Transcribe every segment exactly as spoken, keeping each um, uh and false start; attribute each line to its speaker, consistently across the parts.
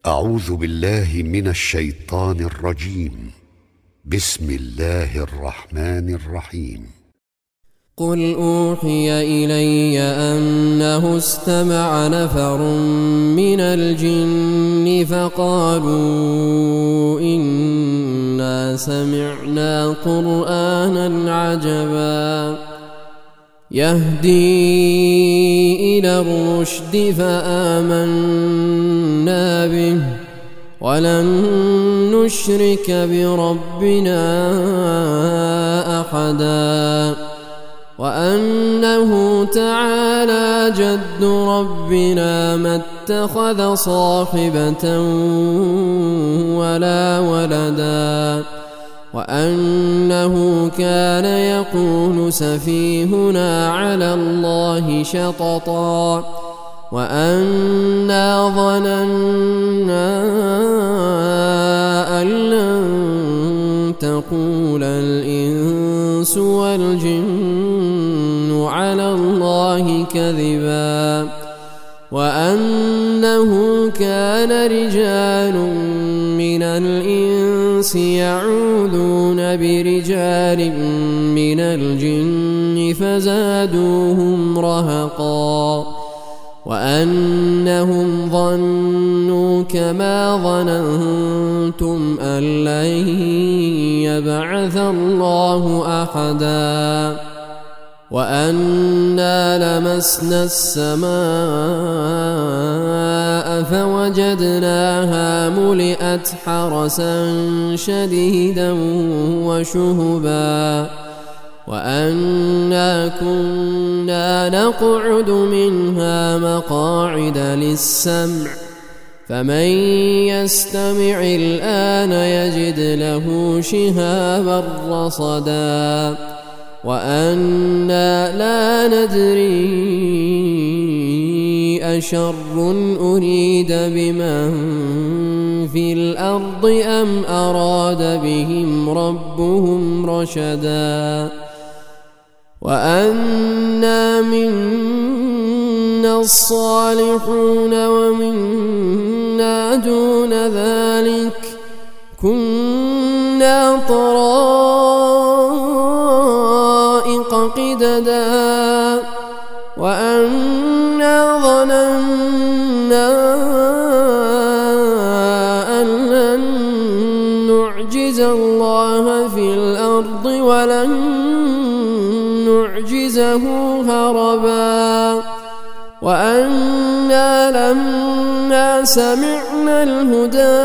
Speaker 1: أعوذ بالله من الشيطان الرجيم. بسم الله الرحمن الرحيم.
Speaker 2: قل أوحي إلي أنه استمع نفر من الجن فقالوا إنا سمعنا قرآنا عجبا يهدي إلى الرشد فآمنا به ولن نشرك بربنا أحدا وأنه تعالى جد ربنا ما اتخذ صاحبة ولا ولدا وأنه كان يقول سفيهنا على الله شططا وأنا ظننا أن لن تقول الإنس والجن على الله كذبا وأنه كان رجال من الإنس يعوذون برجال من الجن فزادوهم رهقا وأنهم ظنوا كما ظننتم أن لن يبعث الله أحدا وأنا لمسنا السماء فوجدناها ملئت حرسا شديدا وشهبا وأنا كنا نقعد منها مقاعد للسمع فمن يستمع الآن يجد له شهابا رصدا وأنا لا ندري أشر أريد بمن في الأرض أم أراد بهم ربهم رشدا وأنا منا الصالحون ومنا دون ذلك كنا طرائق قددا وأنا ظننا أن لن نعجز الله في الأرض ولن نعجزه هربا وأنا لما سمعنا الهدى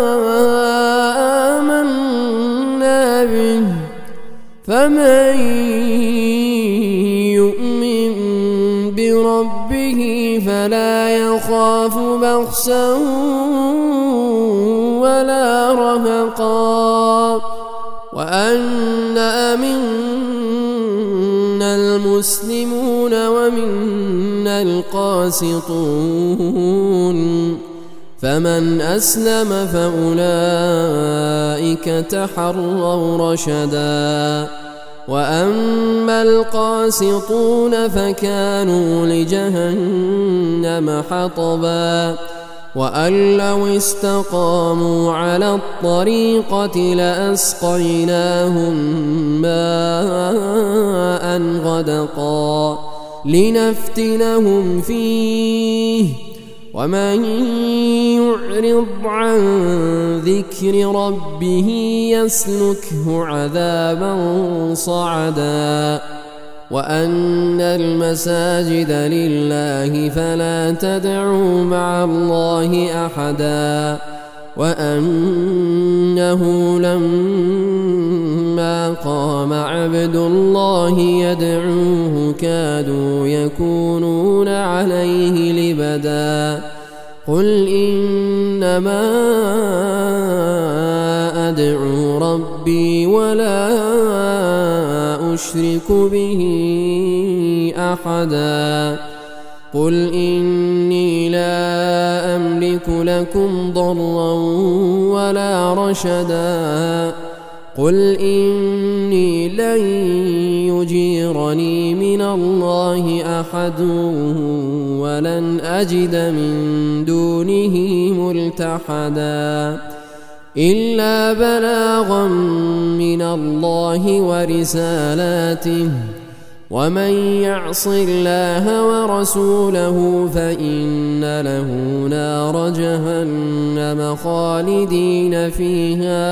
Speaker 2: آمنا به فمن يؤمن بربه فلا يخاف بخسا ولا رهقا وأنا منا المسلمون ومنا القاسطون فمن أسلم فأولئك تحروا رشدا وأما القاسطون فكانوا لجهنم حطبا وأن لو استقاموا على الطريقة لأسقيناهم ماء غدقا لنفتنهم فيه ومن يعرض عن ذكر ربه يسلكه عذابا صعدا وأن المساجد لله فلا تدعوا مع الله أحدا وأنه لما قام عبد الله يدعوه كادوا يكونون عليه لبدا قل إنما أدعو ربي ولا أشرك به أحدا قل إني لا أملك لكم ضرا ولا رشدا قل إني لن يجيرني من الله أحد ولن أجد من دونه ملتحدا إلا بلاغا من الله ورسالاته ومن يعص الله ورسوله فإن له نار جهنم خالدين فيها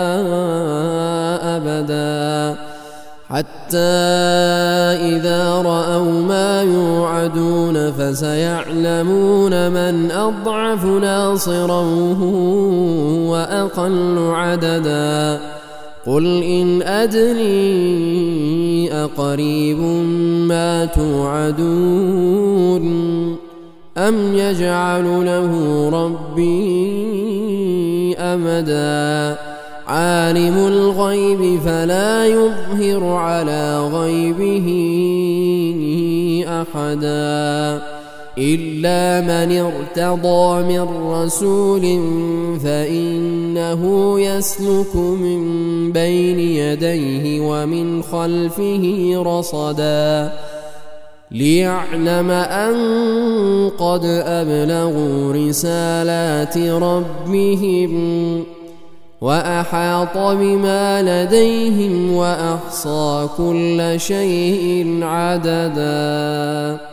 Speaker 2: أبدا حتى إذا رأوا ما يوعدون فسيعلمون من أضعف ناصرا وأقل عددا قل إن أدري أقريب ما توعدون أم يجعل له ربي أمدا عالم الغيب فلا يظهر على غيبه أحدا إلا من ارتضى من رسول فإنه يسلك من بين يديه ومن خلفه رصدا ليعلم أن قد أبلغوا رسالات ربهم وأحاط بما لديهم وأحصى كل شيء عددا.